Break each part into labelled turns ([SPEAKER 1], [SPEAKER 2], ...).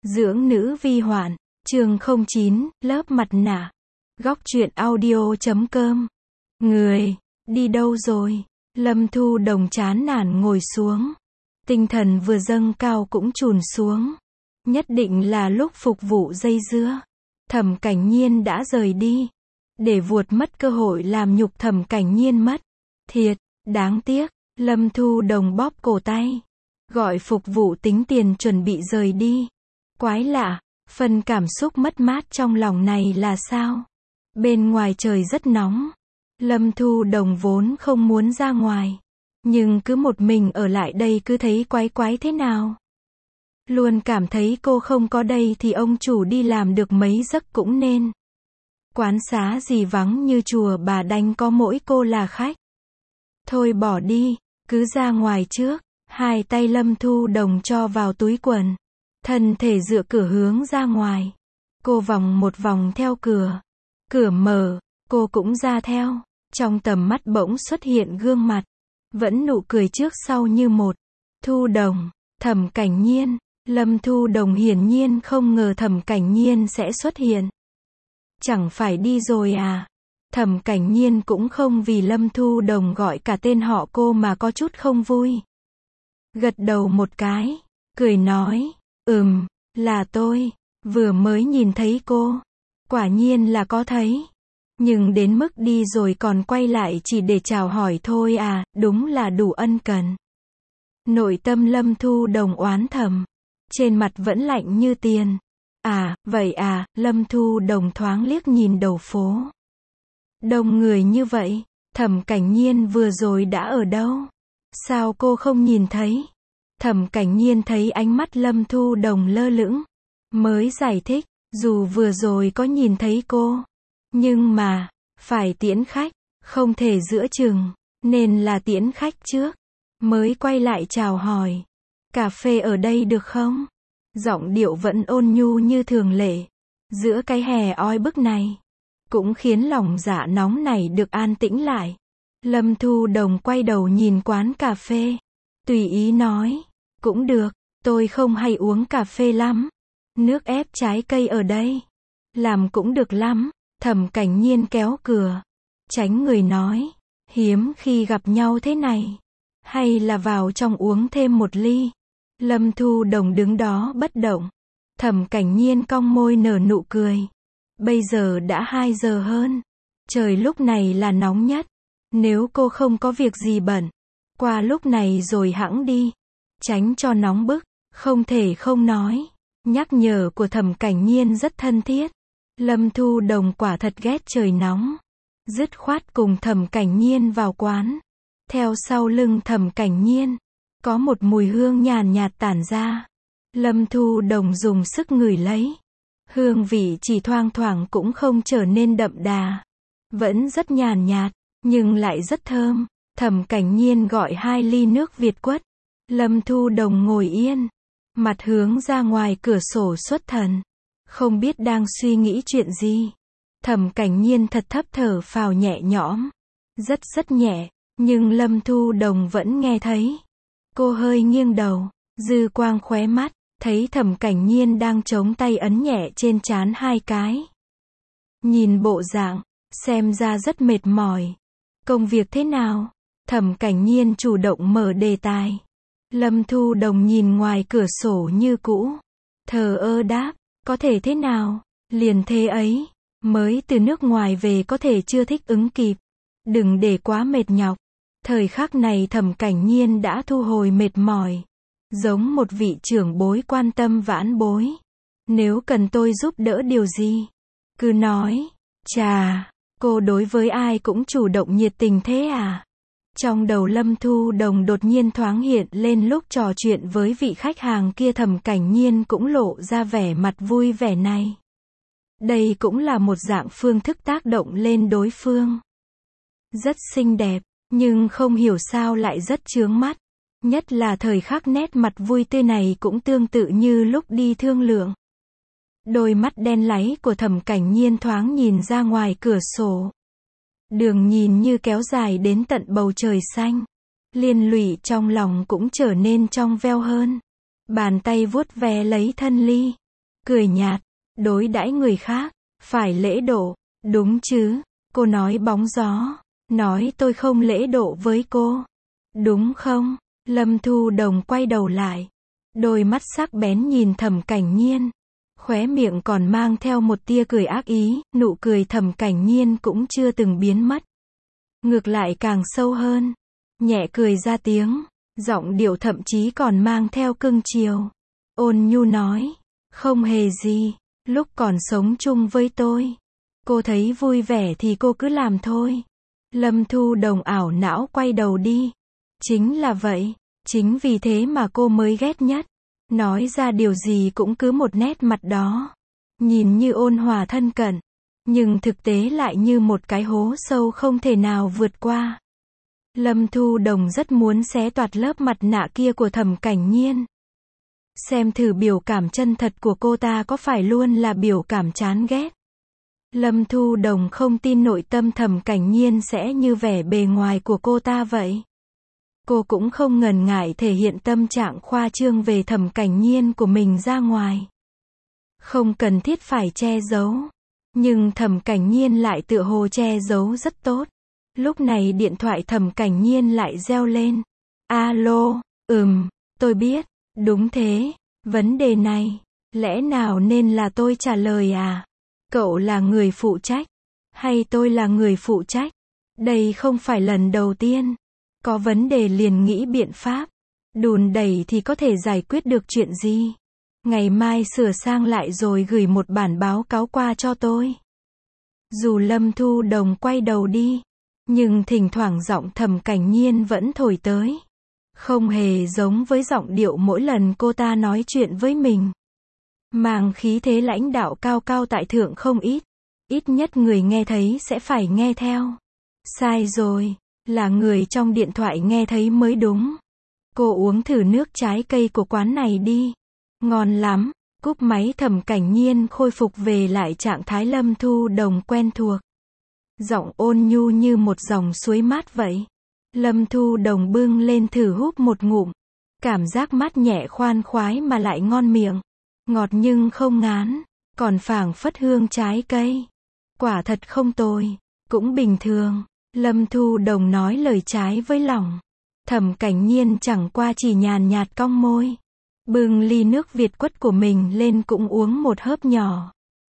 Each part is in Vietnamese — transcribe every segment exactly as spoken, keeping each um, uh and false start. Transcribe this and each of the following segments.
[SPEAKER 1] Dưỡng nữ vi hoạn, chương không chín, lớp mặt nạ. Góc truyện audio chấm com. Người, đi đâu rồi? Lâm Thu Đồng chán nản ngồi xuống. Tinh thần vừa dâng cao cũng trùn xuống. Nhất định là lúc phục vụ dây dưa. Thẩm Cảnh Nhiên đã rời đi. Để vuột mất cơ hội làm nhục Thẩm Cảnh Nhiên mất. Thiệt, đáng tiếc. Lâm Thu Đồng bóp cổ tay. Gọi phục vụ tính tiền chuẩn bị rời đi. Quái lạ, phần cảm xúc mất mát trong lòng này là sao? Bên ngoài trời rất nóng. Lâm Thu Đồng vốn không muốn ra ngoài. Nhưng cứ một mình ở lại đây cứ thấy quái quái thế nào. Luôn cảm thấy cô không có đây thì ông chủ đi làm được mấy giấc cũng nên. Quán xá gì vắng như chùa Bà Đanh có mỗi cô là khách. Thôi bỏ đi, cứ ra ngoài trước. Hai tay Lâm Thu Đồng cho vào túi quần. Thân thể dựa cửa hướng ra ngoài. Cô vòng một vòng theo cửa. Cửa mở, cô cũng ra theo. Trong tầm mắt bỗng xuất hiện gương mặt. Vẫn nụ cười trước sau như một. Thu Đồng, Thẩm Cảnh Nhiên. Lâm Thu Đồng hiển nhiên không ngờ Thẩm Cảnh Nhiên sẽ xuất hiện. Chẳng phải đi rồi à? Thẩm Cảnh Nhiên cũng không vì Lâm Thu Đồng gọi cả tên họ cô mà có chút không vui. Gật đầu một cái, cười nói, ừm, là tôi, vừa mới nhìn thấy cô. Quả nhiên là có thấy. Nhưng đến mức đi rồi còn quay lại chỉ để chào hỏi thôi à, đúng là đủ ân cần. Nội tâm Lâm Thu Đồng oán thầm. Trên mặt vẫn lạnh như tiền. À, vậy à, Lâm Thu Đồng thoáng liếc nhìn đầu phố. Đông người như vậy, Thẩm Cảnh Nhiên vừa rồi đã ở đâu? Sao cô không nhìn thấy? Thẩm Cảnh Nhiên thấy ánh mắt Lâm Thu Đồng lơ lửng. Mới giải thích, dù vừa rồi có nhìn thấy cô. Nhưng mà, phải tiễn khách, không thể giữa chừng, nên là tiễn khách trước. Mới quay lại chào hỏi. Cà phê ở đây được không? Giọng điệu vẫn ôn nhu như thường lệ. Giữa cái hè oi bức này, cũng khiến lòng dạ nóng này được an tĩnh lại. Lâm Thu Đồng quay đầu nhìn quán cà phê. Tùy ý nói, cũng được, tôi không hay uống cà phê lắm. Nước ép trái cây ở đây, làm cũng được lắm. Thẩm Cảnh Nhiên kéo cửa, tránh người nói, hiếm khi gặp nhau thế này. Hay là vào trong uống thêm một ly. Lâm Thu Đồng đứng đó bất động. Thẩm Cảnh Nhiên cong môi nở nụ cười. Bây giờ đã hai giờ hơn. Trời lúc này là nóng nhất. Nếu cô không có việc gì bận, qua lúc này rồi hẵng đi. Tránh cho nóng bức, không thể không nói. Nhắc nhở của Thẩm Cảnh Nhiên rất thân thiết. Lâm Thu Đồng quả thật ghét trời nóng. Dứt khoát cùng Thẩm Cảnh Nhiên vào quán. Theo sau lưng Thẩm Cảnh Nhiên, có một mùi hương nhàn nhạt tản ra. Lâm Thu Đồng dùng sức ngửi lấy. Hương vị chỉ thoang thoảng cũng không trở nên đậm đà. Vẫn rất nhàn nhạt, nhưng lại rất thơm. Thẩm Cảnh Nhiên gọi hai ly nước Việt quất. Lâm Thu Đồng ngồi yên, mặt hướng ra ngoài cửa sổ xuất thần. Không biết đang suy nghĩ chuyện gì. Thẩm Cảnh Nhiên thật thấp thở phào nhẹ nhõm. Rất rất nhẹ, nhưng Lâm Thu Đồng vẫn nghe thấy. Cô hơi nghiêng đầu, dư quang khóe mắt, thấy Thẩm Cảnh Nhiên đang chống tay ấn nhẹ trên trán hai cái. Nhìn bộ dạng, xem ra rất mệt mỏi. Công việc thế nào? Thẩm Cảnh Nhiên chủ động mở đề tài. Lâm Thu Đồng nhìn ngoài cửa sổ như cũ. Thờ ơ đáp, có thể thế nào? Liền thế ấy. Mới từ nước ngoài về có thể chưa thích ứng kịp. Đừng để quá mệt nhọc. Thời khắc này Thẩm Cảnh Nhiên đã thu hồi mệt mỏi. Giống một vị trưởng bối quan tâm vãn bối. Nếu cần tôi giúp đỡ điều gì, cứ nói. Chà, cô đối với ai cũng chủ động nhiệt tình thế à? Trong đầu Lâm Thu Đồng đột nhiên thoáng hiện lên lúc trò chuyện với vị khách hàng kia. Thẩm Cảnh Nhiên cũng lộ ra vẻ mặt vui vẻ này. Đây cũng là một dạng phương thức tác động lên đối phương. Rất xinh đẹp, nhưng không hiểu sao lại rất chướng mắt. Nhất là thời khắc nét mặt vui tươi này cũng tương tự như lúc đi thương lượng. Đôi mắt đen láy của Thẩm Cảnh Nhiên thoáng nhìn ra ngoài cửa sổ. Đường nhìn như kéo dài đến tận bầu trời xanh. Liên lụy trong lòng cũng trở nên trong veo hơn. Bàn tay vuốt ve lấy thân ly. cười nhạt, đối đãi người khác, phải lễ độ, đúng chứ, cô nói bóng gió, nói tôi không lễ độ với cô, đúng không? Lâm Thu Đồng quay đầu lại, đôi mắt sắc bén nhìn Thẩm Cảnh Nhiên, khóe miệng còn mang theo một tia cười ác ý, nụ cười Thẩm Cảnh Nhiên cũng chưa từng biến mất. Ngược lại càng sâu hơn, nhẹ cười ra tiếng, giọng điệu thậm chí còn mang theo cưng chiều. Ôn nhu nói, không hề gì, lúc còn sống chung với tôi, cô thấy vui vẻ thì cô cứ làm thôi. Lâm Thu Đồng ảo não quay đầu đi. Chính là vậy, chính vì thế mà cô mới ghét nhất. Nói ra điều gì cũng cứ một nét mặt đó. Nhìn như ôn hòa thân cận, nhưng thực tế lại như một cái hố sâu không thể nào vượt qua. Lâm Thu Đồng rất muốn xé toạc lớp mặt nạ kia của Thẩm Cảnh Nhiên. Xem thử biểu cảm chân thật của cô ta có phải luôn là biểu cảm chán ghét. Lâm Thu Đồng không tin nội tâm Thẩm Cảnh Nhiên sẽ như vẻ bề ngoài của cô ta vậy. Cô cũng không ngần ngại thể hiện tâm trạng khoa trương về Thẩm Cảnh Nhiên của mình ra ngoài. Không cần thiết phải che giấu. Nhưng Thẩm Cảnh Nhiên lại tựa hồ che giấu rất tốt. Lúc này điện thoại Thẩm Cảnh Nhiên lại reo lên. Alo, ừm, tôi biết, đúng thế, vấn đề này, lẽ nào nên là tôi trả lời à? Cậu là người phụ trách, hay tôi là người phụ trách? Đây không phải lần đầu tiên. Có vấn đề liền nghĩ biện pháp. Đùn đẩy thì có thể giải quyết được chuyện gì? Ngày mai sửa sang lại rồi gửi một bản báo cáo qua cho tôi. Dù Lâm Thu Đồng quay đầu đi, nhưng thỉnh thoảng giọng Thẩm Cảnh Nhiên vẫn thổi tới. Không hề giống với giọng điệu mỗi lần cô ta nói chuyện với mình. Mang khí thế lãnh đạo cao cao tại thượng không ít. Ít nhất người nghe thấy sẽ phải nghe theo. Sai rồi, là người trong điện thoại nghe thấy mới đúng. Cô uống thử nước trái cây của quán này đi. Ngon lắm. Cúp máy Thẩm Cảnh Nhiên khôi phục về lại trạng thái Lâm Thu Đồng quen thuộc. Giọng ôn nhu như một dòng suối mát vậy. Lâm Thu Đồng bưng lên thử húp một ngụm. Cảm giác mát nhẹ khoan khoái mà lại ngon miệng. Ngọt nhưng không ngán, còn phảng phất hương trái cây. Quả thật không tồi, cũng bình thường. Lâm Thu Đồng nói lời trái với lòng. Thẩm Cảnh Nhiên chẳng qua chỉ nhàn nhạt cong môi. Bưng ly nước Việt quất của mình lên cũng uống một hớp nhỏ.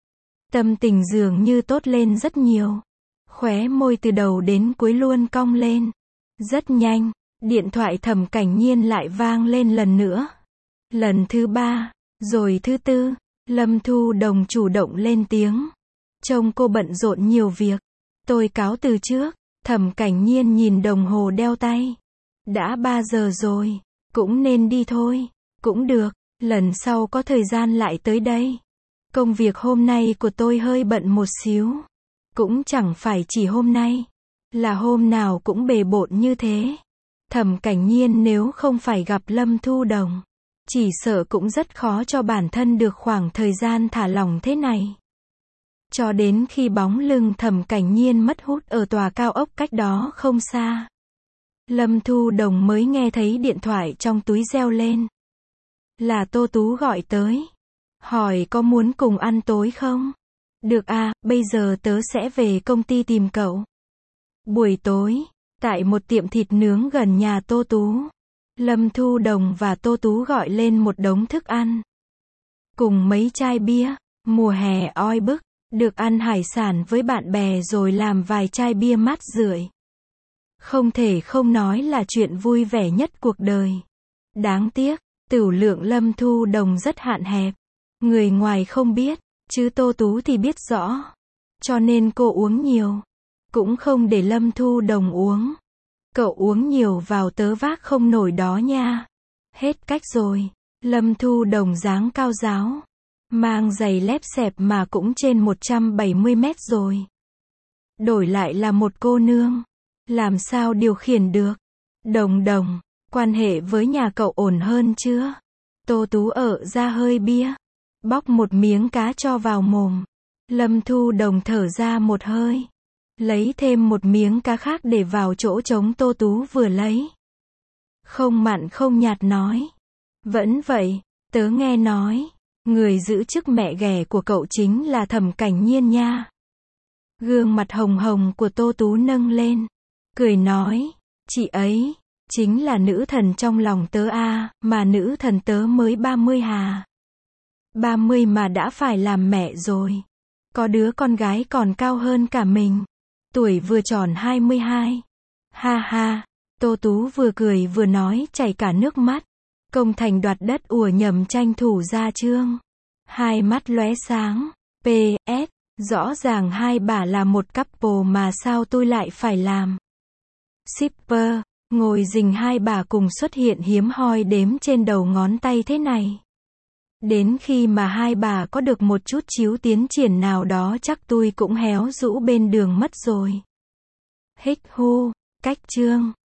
[SPEAKER 1] Tâm tình dường như tốt lên rất nhiều. Khóe môi từ đầu đến cuối luôn cong lên. Rất nhanh, điện thoại Thẩm Cảnh Nhiên lại vang lên lần nữa. Lần thứ ba, rồi thứ tư, Lâm Thu Đồng chủ động lên tiếng. Trông cô bận rộn nhiều việc. Tôi cáo từ trước. Thẩm Cảnh Nhiên nhìn đồng hồ đeo tay. Đã ba giờ rồi, cũng nên đi thôi. Cũng được, lần sau có thời gian lại tới đây. Công việc hôm nay của tôi hơi bận một xíu. Cũng chẳng phải chỉ hôm nay, là hôm nào cũng bề bộn như thế. Thẩm Cảnh Nhiên nếu không phải gặp Lâm Thu Đồng, chỉ sợ cũng rất khó cho bản thân được khoảng thời gian thả lỏng thế này. Cho đến khi bóng lưng Thẩm Cảnh Nhiên mất hút ở tòa cao ốc cách đó không xa, Lâm Thu Đồng mới nghe thấy điện thoại trong túi reo lên. Là Tô Tú gọi tới. Hỏi có muốn cùng ăn tối không? Được à, bây giờ tớ sẽ về công ty tìm cậu. Buổi tối, tại một tiệm thịt nướng gần nhà Tô Tú, Lâm Thu Đồng và Tô Tú gọi lên một đống thức ăn. Cùng mấy chai bia, mùa hè oi bức, được ăn hải sản với bạn bè rồi làm vài chai bia mát rượi. Không thể không nói là chuyện vui vẻ nhất cuộc đời. Đáng tiếc, tửu lượng Lâm Thu Đồng rất hạn hẹp. Người ngoài không biết, chứ Tô Tú thì biết rõ. Cho nên cô uống nhiều. Cũng không để Lâm Thu Đồng uống. Cậu uống nhiều vào tớ vác không nổi đó nha. Hết cách rồi. Lâm Thu Đồng dáng cao ráo. Mang giày lép xẹp mà cũng trên một trăm bảy mươi mét rồi. Đổi lại là một cô nương. Làm sao điều khiển được? Đồng Đồng, quan hệ với nhà cậu ổn hơn chưa? Tô Tú ở ra hơi bia. Bóc một miếng cá cho vào mồm. Lâm Thu Đồng thở ra một hơi. Lấy thêm một miếng cá khác để vào chỗ trống Tô Tú vừa lấy. Không mặn không nhạt nói. Vẫn vậy, tớ nghe nói. Người giữ chức mẹ ghẻ của cậu chính là Thẩm Cảnh Nhiên nha. Gương mặt hồng hồng của Tô Tú nâng lên, cười nói, chị ấy, chính là nữ thần trong lòng tớ a, mà nữ thần tớ mới ba mươi hà. ba mươi mà đã phải làm mẹ rồi. Có đứa con gái còn cao hơn cả mình. Tuổi vừa tròn hai mươi hai. Ha ha, Tô Tú vừa cười vừa nói chảy cả nước mắt. Công thành đoạt đất ùa nhầm tranh thủ ra chương. Hai mắt lóe sáng. pê ét, rõ ràng hai bà là một couple mà sao tôi lại phải làm shipper. Ngồi rình hai bà cùng xuất hiện hiếm hoi đếm trên đầu ngón tay thế này. Đến khi mà hai bà có được một chút chiếu tiến triển nào đó chắc tôi cũng héo rũ bên đường mất rồi. Hích hu, cách chương.